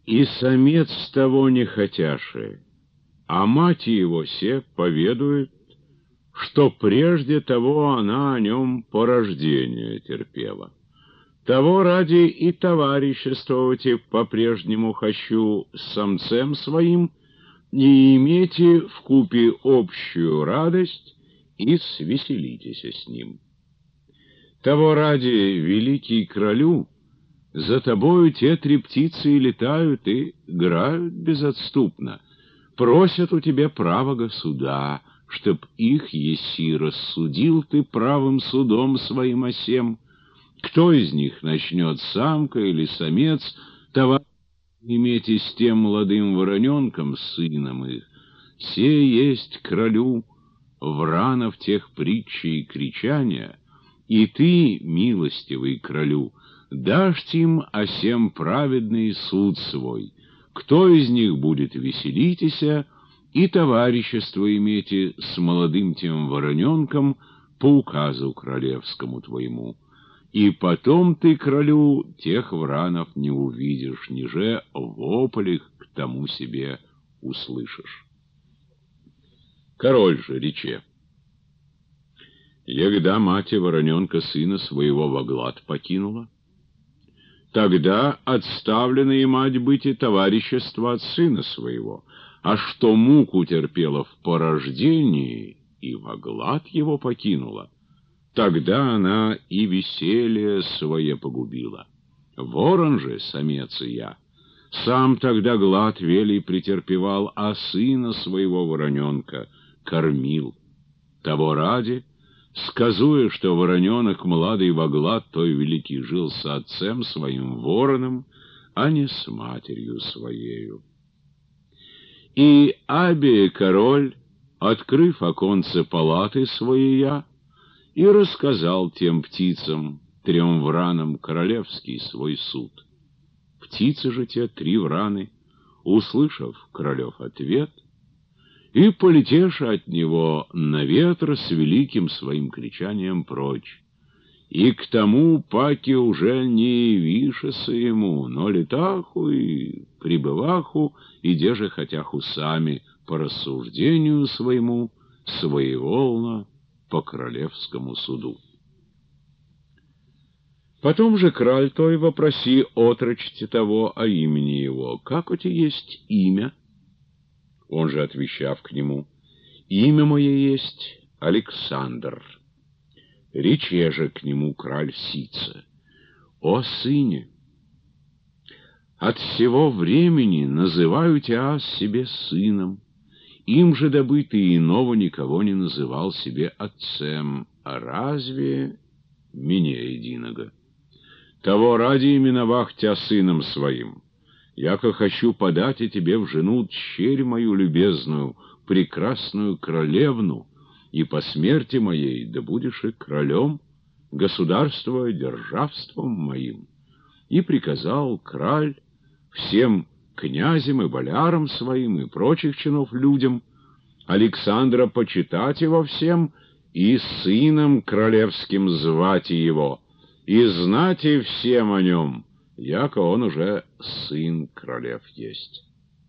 И самец того не хотяше, а мать его се поведует, что прежде того она о нем порождение терпела. Того ради и товариществовать по-прежнему хочу с самцем своим, и имейте вкупе общую радость, и свеселитесь с ним. Того ради, великий кролю, за тобою те три птицы и летают, и играют безотступно, просят у тебя правого суда, чтоб их еси рассудил ты правым судом своим осем. Кто из них начнет, самка или самец, товар имейте с тем молодым вороненком, сыном их, се есть кролю вранов тех притчи и кричания, и ты, милостивый кролю, дашь им осем праведный суд свой. Кто из них будет веселитеся, и товарищество имейте с молодым тем вороненком по указу королевскому твоему. И потом ты, кролю, тех вранов не увидишь, ниже вопль их к тому себе услышишь. Король же рече: егда мать вороненка сына своего во глад покинула, тогда отставлена и мать быть и товарищество от сына своего, а что муку терпела в порождении и во глад его покинула, тогда она и веселье свое погубила. Ворон же, самец и я, сам тогда глад велий претерпевал, а сына своего вороненка кормил. Того ради, сказуя, что вороненок младый во глад той великий жил с отцем своим вороном, а не с матерью своею. И Абе король, открыв оконце палаты своей, и рассказал тем птицам, трем вранам, королевский свой суд. Птицы же те, три враны, услышав королев ответ, и полетеши от него на ветер с великим своим кричанием прочь. И к тому паки уже не явишься ему, но летаху и прибываху, и деже хотяху сами по рассуждению своему, своеволно по королевскому суду. Потом же краль той вопроси отрочьте того о имени его, как у тебя есть имя? Он же, отвечав к нему: имя мое есть Александр. Рече же к нему краль Сица: о сыне, от всего времени называю тебя себе сыном, им же дабы ты иного никого не называл себе отцем, а разве меня единого? Того ради именовах тебя сыном своим, яко хочу подать и тебе в жену черь мою любезную, прекрасную королевну, и по смерти моей да будешь и королем, государство державством моим. И приказал краль всем князям и болярам своим и прочих чинов людям Александра почитать его всем и сыном королевским звать его, и знать и всем о нем, яко он уже сын королев есть.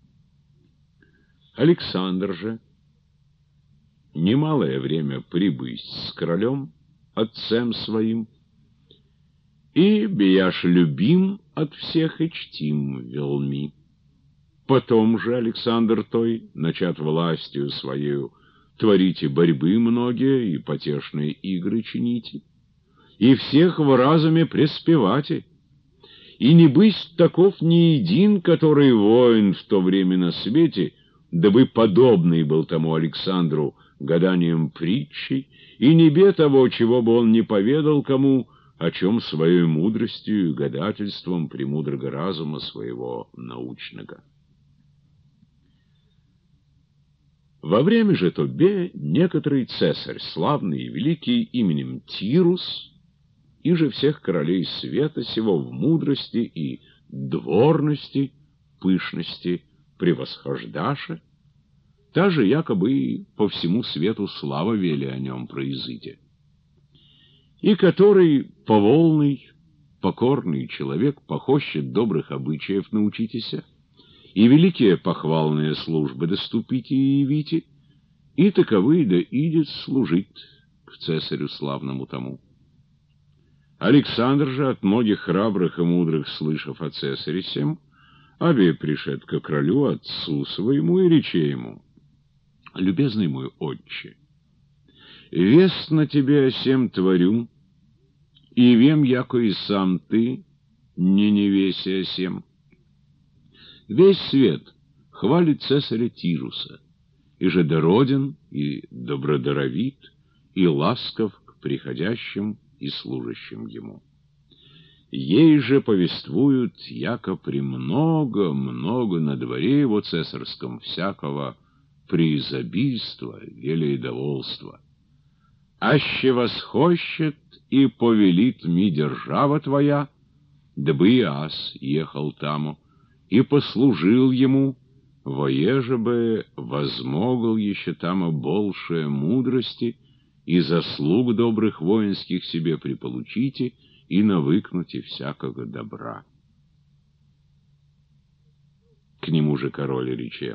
Александр же, немалое время прибыть с королем, отцем своим, и бияш любим от всех и чтим велми. Потом же Александр той, начат властью своею, творите борьбы многие и потешные игры чините, и всех в разуме преспевате, и не бысть таков ни един, который воин в то время на свете, дабы подобный был тому Александру гаданием притчей, и не бе того, чего бы он не поведал кому, о чем своей мудростью и гадательством премудрого разума своего научного. Во время же то бе некоторый цесарь, славный и великий именем Тирус, и же всех королей света сего в мудрости и дворности, пышности превосхождаше, та же якобы по всему свету слава вели о нем произыде. И который поволный, покорный человек похощет добрых обычаев научитеся, и великие похвалные службы доступите и явите, и таковые да идет служить к цесарю славному тому. Александр же, от многих храбрых и мудрых слышав о цесаре сем, обе пришед ко королю, отцу своему, и рече ему: «Любезный мой отче, вест на тебе о сем творю, и вем, яко и сам ты не веси о сем. Весь свет хвалит цесаря Тируса, и же дороден, и добродаровит, и ласков к приходящим и служащим ему. Ей же повествуют, яко премного на дворе его цесарском всякого преизобильства, велеидоволства. Аще восхощет и повелит ми держава твоя, дабы и аз ехал таму, и послужил ему, воеже бы возмогл еще тамо большее мудрости и заслуг добрых воинских себе приполучите и навыкнуте всякого добра». К нему же король рече: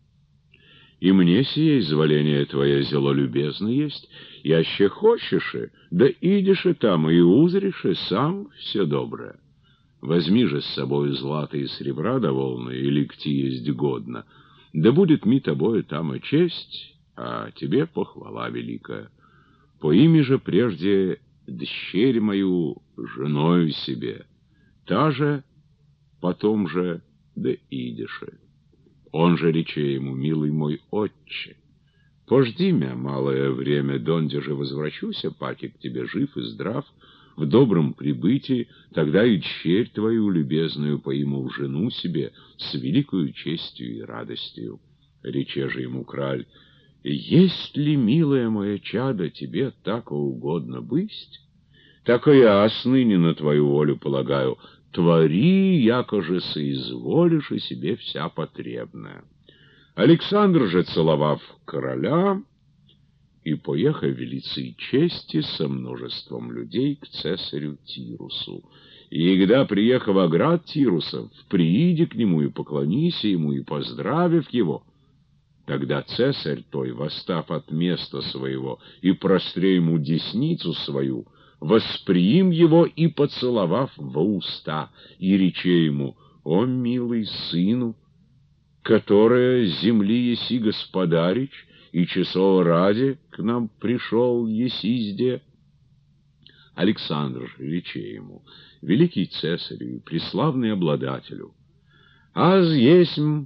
«И мне сие изволение твое зело любезно есть, и аще хочешь, да идешь и там, и узришь, и сам все доброе. Возьми же с собой злато и серебра довольно, и ликти есть годно, да будет ми тобою там и честь, а тебе похвала великая. Поими же прежде дщерь мою женою себе, та же потом же да идешь». Он же рече ему: «Милый мой отче, пожди мя малое время, донде же возвращуся, паки к тебе жив и здрав, в добром прибытии, тогда и дщерь твою любезную поиму в жену себе с великою честью и радостью». Рече же ему краль: «Есть ли, милое мое чадо, тебе так угодно быть, так и я ныне на твою волю полагаю. Твори, яко же соизволишь, и себе вся потребная». Александр же, целовав короля, и поехал велицы чести со множеством людей к цесарю Тирусу. И когда приехав оград Тирусов, прииди к нему и поклонися ему, и поздравив его, тогда цесарь той, восстав от места своего и простре ему десницу свою, восприим его и поцеловав во уста, и рече ему: «О, милый сыну, которая земли еси господарич, и часов ради к нам пришел еси зде». Александр же рече ему: «Великий цесарю и преславный обладателю, аз есмь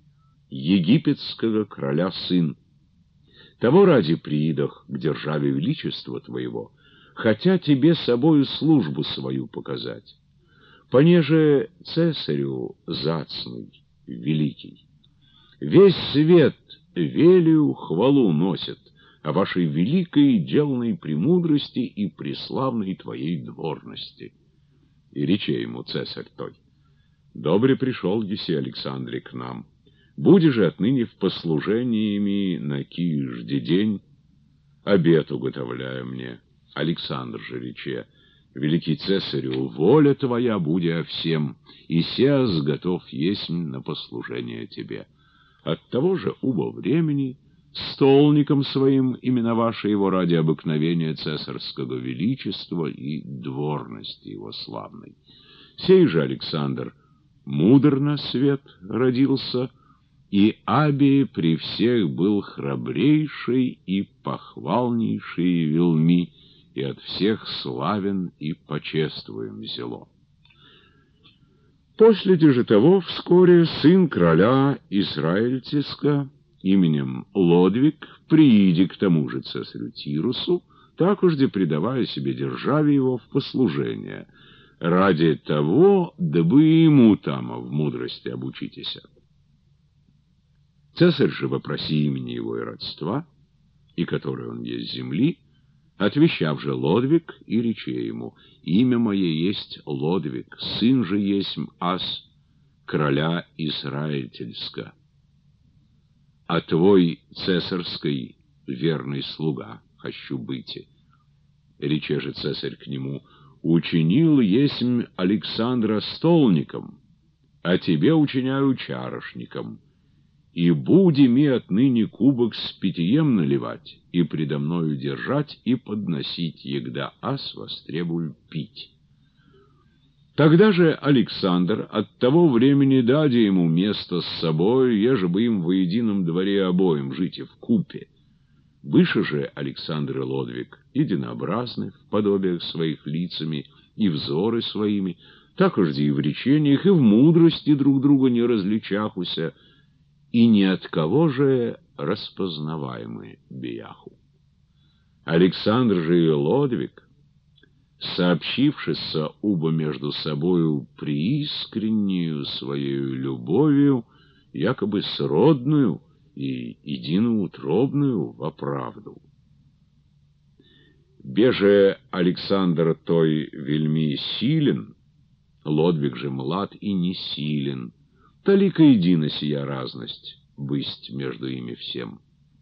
египетского короля сын. Того ради приидах к державе величества твоего, хотя тебе собою службу свою показать. Понеже цесарю зацный, великий, весь свет велию хвалу носит о вашей великой деланной премудрости и преславной твоей дворности». И рече ему цесарь той: «Добре пришел еси, Александре, к нам. Буди же отныне в послужениями на кижде день, обед уготовляя мне». Александр же рече: «Великий цесарю, воля твоя буди о всем, и сеас готов есмь на послужение тебе. От того же убо времени столником своим именоваше его ради обыкновения цесарского величества и дворности его славной. Сей же Александр мудр на свет родился, и аби при всех был храбрейший и похвалнейший велми, и от всех славен и почествуем зело». После же того вскоре сын короля Израильтиска именем Лодвиг прииди к тому же цесарю Тирусу, такожде предавая себе державе его в послужение, ради того, дабы ему там в мудрости обучитеся. Цесарь же, вопроси имени его и родства, и который он есть земли, отвещав же Лодвиг, и рече ему: «Имя мое есть Лодвиг, сын же есмь аз короля Израильтельска, а твой цесарский верный слуга хочу быти». Рече же цесарь к нему: «Учинил есмь Александра столником, а тебе учиняю чарошником. И буди ми отныне кубок с питьем наливать, и предо мною держать, и подносить, егда ас востребую пить. Тогда же Александр от того времени даде ему место с собой, еже бы им во едином дворе обоим жить и вкупе. Выше же Александр и Лодвиг единообразны в подобиях своих лицами и взоры своими, так уж и в речениях, и в мудрости друг друга не различахуся, и ни от кого же распознаваемы бияху. Александр же и Лодвиг, сообщившися оба между собою преискреннюю своею любовью, якобы сродную и единоутробную во правду. Беже Александр той вельми силен, Лодвиг же млад и не силен, толика едина сия разность бысть между ими всем.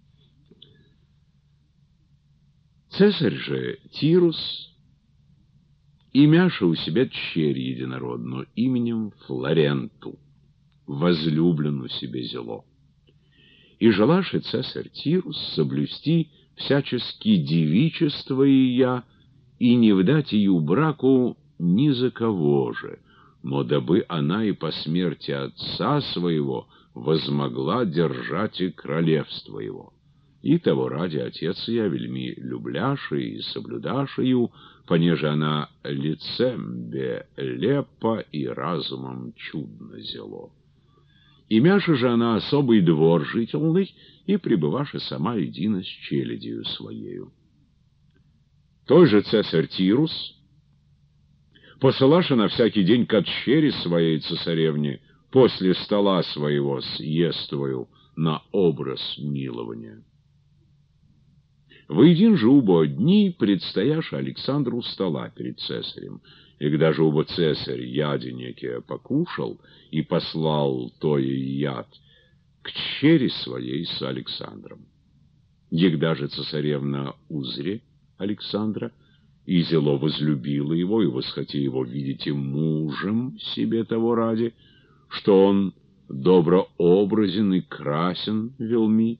Цесарь же Тирус имяша у себя черь единородную именем Флоренту, возлюблену себе зело. И желаше цесарь Тирус соблюсти всячески девичество ее и не вдать ее браку ни за кого же, но дабы она и по смерти отца своего возмогла держать и королевство его. И того ради отец я вельми любляше и соблюдашею, понеже она лицем лепа и разумом чудно зело. Имяша же она особый двор жительный, и пребываша сама едино с челядью своею. Той же цесарь Тирус посылаша на всякий день к отщере своей цесаревне после стола своего съествую на образ милования. Воедин же убо дни предстояша Александру стола перед цесарем, и когда же убо цесарь яди некие покушал и послал тое яд к чере своей с Александром. Егда же цесаревна узре Александра, и зело возлюбила его, и восхоти его видеть и мужем себе того ради, что он доброобразен и красен велми,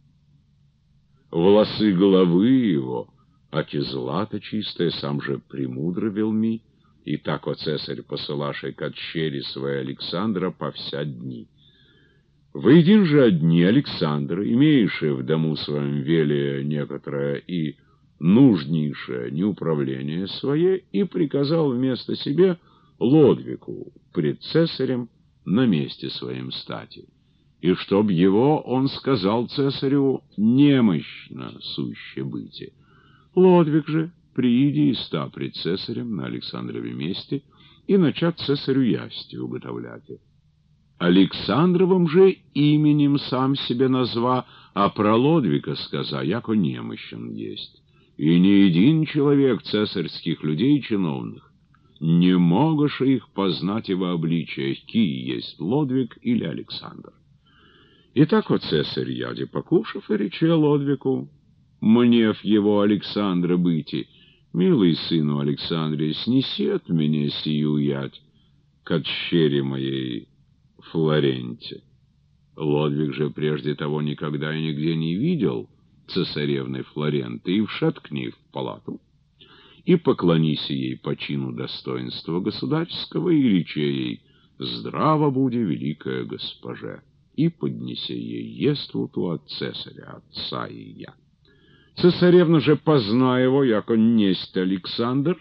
волосы головы его, аки злато чистое, сам же премудро велми, и тако цесарь посылашей к отщере своей Александра по вся дни. Воедин же одни Александр, имеющий в дому своем веле некоторое и нужнейшее неуправление свое, и приказал вместо себе Лодвигу пред цесарем на месте своем стати. И чтоб его он сказал цесарю немощно суще быти. Лодвиг же, прииди и ста пред цесарем на Александрове месте, и начат цесарю ясти уготовлять. Александровым же именем сам себе назва, а про Лодвига сказа, яко немощен есть. И ни един человек цесарских людей чиновных не могоша их познать его обличия, кий есть Лодвиг или Александр. Итак, цесарь яде покушав, и рече Лодвигу, мнев его Александра быти, милый сыну Александре, снеси от меня сию ядь к отщере моей Флоренте. Лодвиг же прежде того никогда и нигде не видел цесаревны Флоренты, и вшед к ней в палату, и поклонися ей по чину достоинства государского, и рече ей: «Здраво буди, великая госпоже», и поднесе ей еству ту от цесаря, отца ее. Цесаревна же, позна его, яко несть Александр,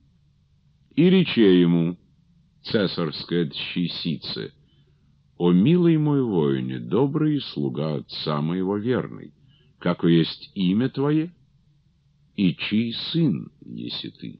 и рече ему, цесарская дщисице: «О, милый мой воине, добрый слуга отца моего верный, како есть имя твое, и чей сын еси ты?»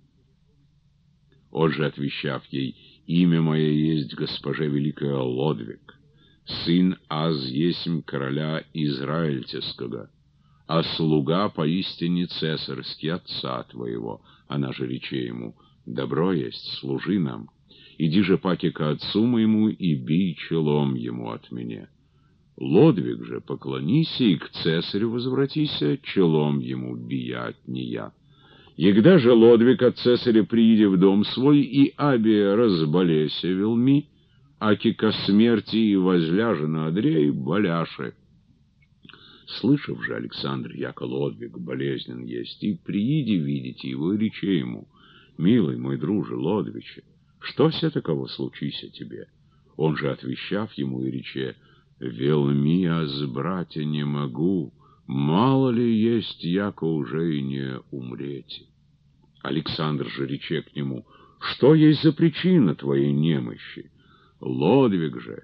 Он же, отвечав ей: «Имя мое есть госпоже великая Лодвиг, сын аз есмь короля Израильтеского, а слуга поистине цесарский отца твоего». Она же рече ему: «Добро есть, служи нам. Иди же паки ко отцу моему и бей челом ему от меня. Лодвиг же, поклонися и к цесарю возвратися, челом ему бия от нея. Егда же Лодвиг от цесаря прииде в дом свой, и абе разболеся велми, аки ко смерти и возляжено Андрей боляше. Слышав же, Александр, яко Лодвиг болезнен есть, и прииди видите его, и рече ему: милый мой друже Лодвиче, что се таково случися тебе? Он же, отвещав ему, и рече: велми аз, братья, не могу, мало ли есть, яко уже и не умрете. Александр же рече к нему: что есть за причина твоей немощи? Лодвиг же: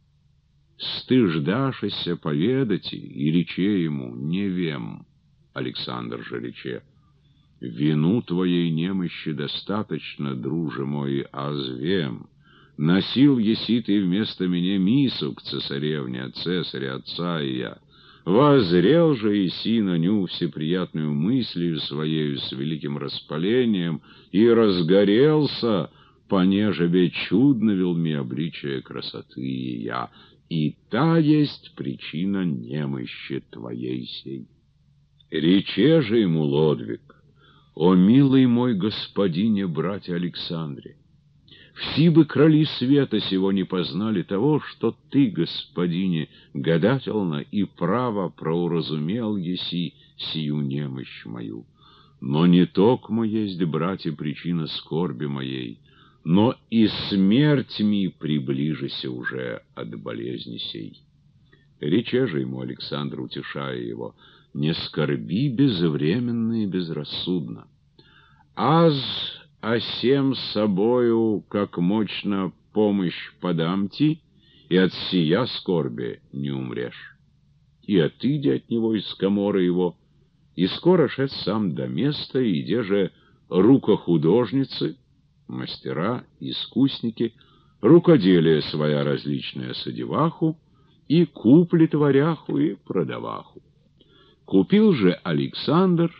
стыждашися поведати, и рече ему: не вем. Александр же рече: вину твоей немощи достаточно, друже мой, азвем. Носил еси ты вместо меня мису к цесаревне от цесаря отца и я. Воззрел же еси на ню всеприятную мыслью своею с великим распалением и разгорелся, понежебе чудно велми обличие красоты и я. И та есть причина немощи твоей сей. Рече же ему Лодвиг: о, милый мой господине, братья Александре, все бы кроли света сего не познали того, что ты, господине, гадательно и право проуразумел еси сию немощь мою. Но не токмо есть, братья, причина скорби моей, но и смерть ми приближися уже от болезни сей. Рече же ему Александр, утешая его: не скорби безвременно и безрассудно. Аз осем собою, как мощно помощь подам ти, и от сия скорби не умрешь. И отыди от него из коморы его, и скоро шед сам до места, и где же рукохудожницы, мастера, искусники, рукоделие своя различная содеваху, и купли творяху, и продаваху. Купил же Александр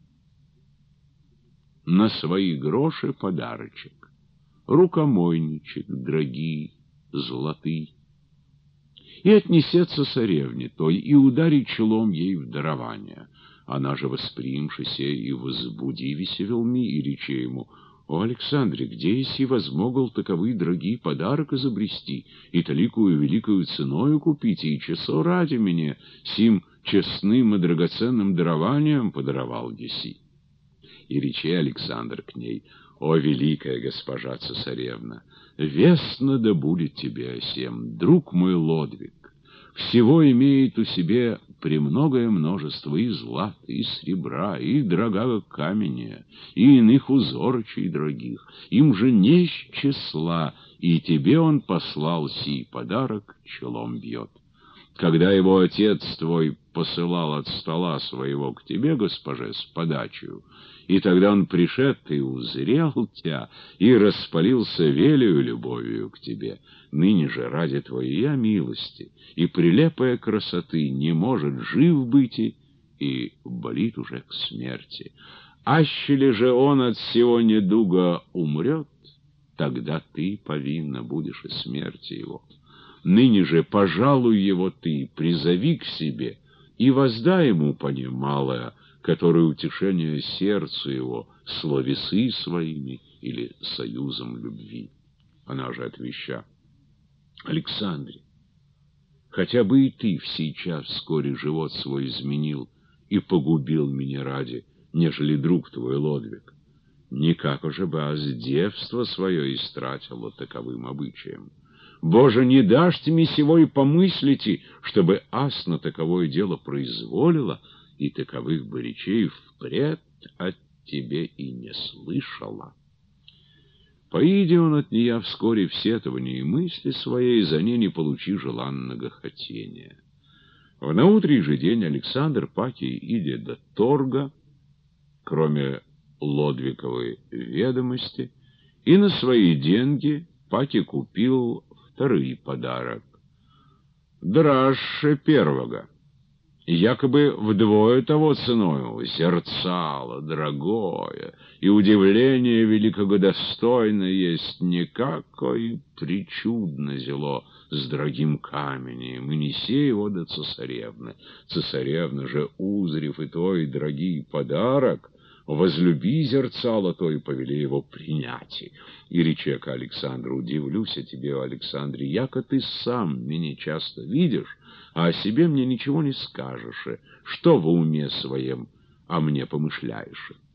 на свои гроши подарочек: рукомойничек дорогий, золотый, и отнесется цесаревне той, и ударит челом ей в дарование. Она же, восприимшися и возбудивися велми, и рече ему: о, Александре, где еси возмогл таковый дорогий подарок изобрести, и таликую великою ценою купить, и часо ради мне сим честным и драгоценным дарованием подаровал еси? И рече Александр к ней: о, великая госпожа цесаревна, вестно да будет тебе о сем, друг мой Лодвиг, всего имеет у себе премногое множество и злата, и сребра, и дорогого камня, и иных узорочей дорогих, им же не с числа, и тебе он послал сей подарок, челом бьет. Когда его отец твой посылал от стола своего к тебе, госпоже, с подачею, и тогда он пришед и узрел тебя, и распалился велею любовью к тебе. Ныне же ради твоей милости и прелепая красоты не может жив быть и болит уже к смерти. Аще ли же он от сего недуга умрет, тогда ты повинна будешь и смерти его. Ныне же пожалуй его ты, призови к себе, и воздай ему по ним малое, которое утешение сердцу его словесы своими или союзом любви. Она же отвеща: Александре, хотя бы и ты в сей час вскоре живот свой изменил и погубил меня ради, нежели друг твой Лодвиг, никак уже бы аз девство свое истратило таковым обычаем. Боже, не дашь мне сего и помыслите, чтобы ас на таковое дело произволила, и таковых бы речей впред от тебе и не слышала. Поиди он от нея вскоре в сетовании мысли своей, за ней не получи желанного хотения. В наутрий же день Александр паки иде до торга, кроме Лодвиковой ведомости, и на свои деньги паки купил второй подарок, драже первого, якобы вдвое того ценою, зерцало дорогое, и удивление великого достойно есть, никакое причудно зело с дорогим каменем, и несе его до цесаревны. Цесаревна же, узрев и той дорогий подарок, возлюби зерцало то и повели его принять. И речека Александру: удивлюсь о тебе, Александре, яко ты сам меня часто видишь, а о себе мне ничего не скажешь, что в уме своем о мне помышляешь.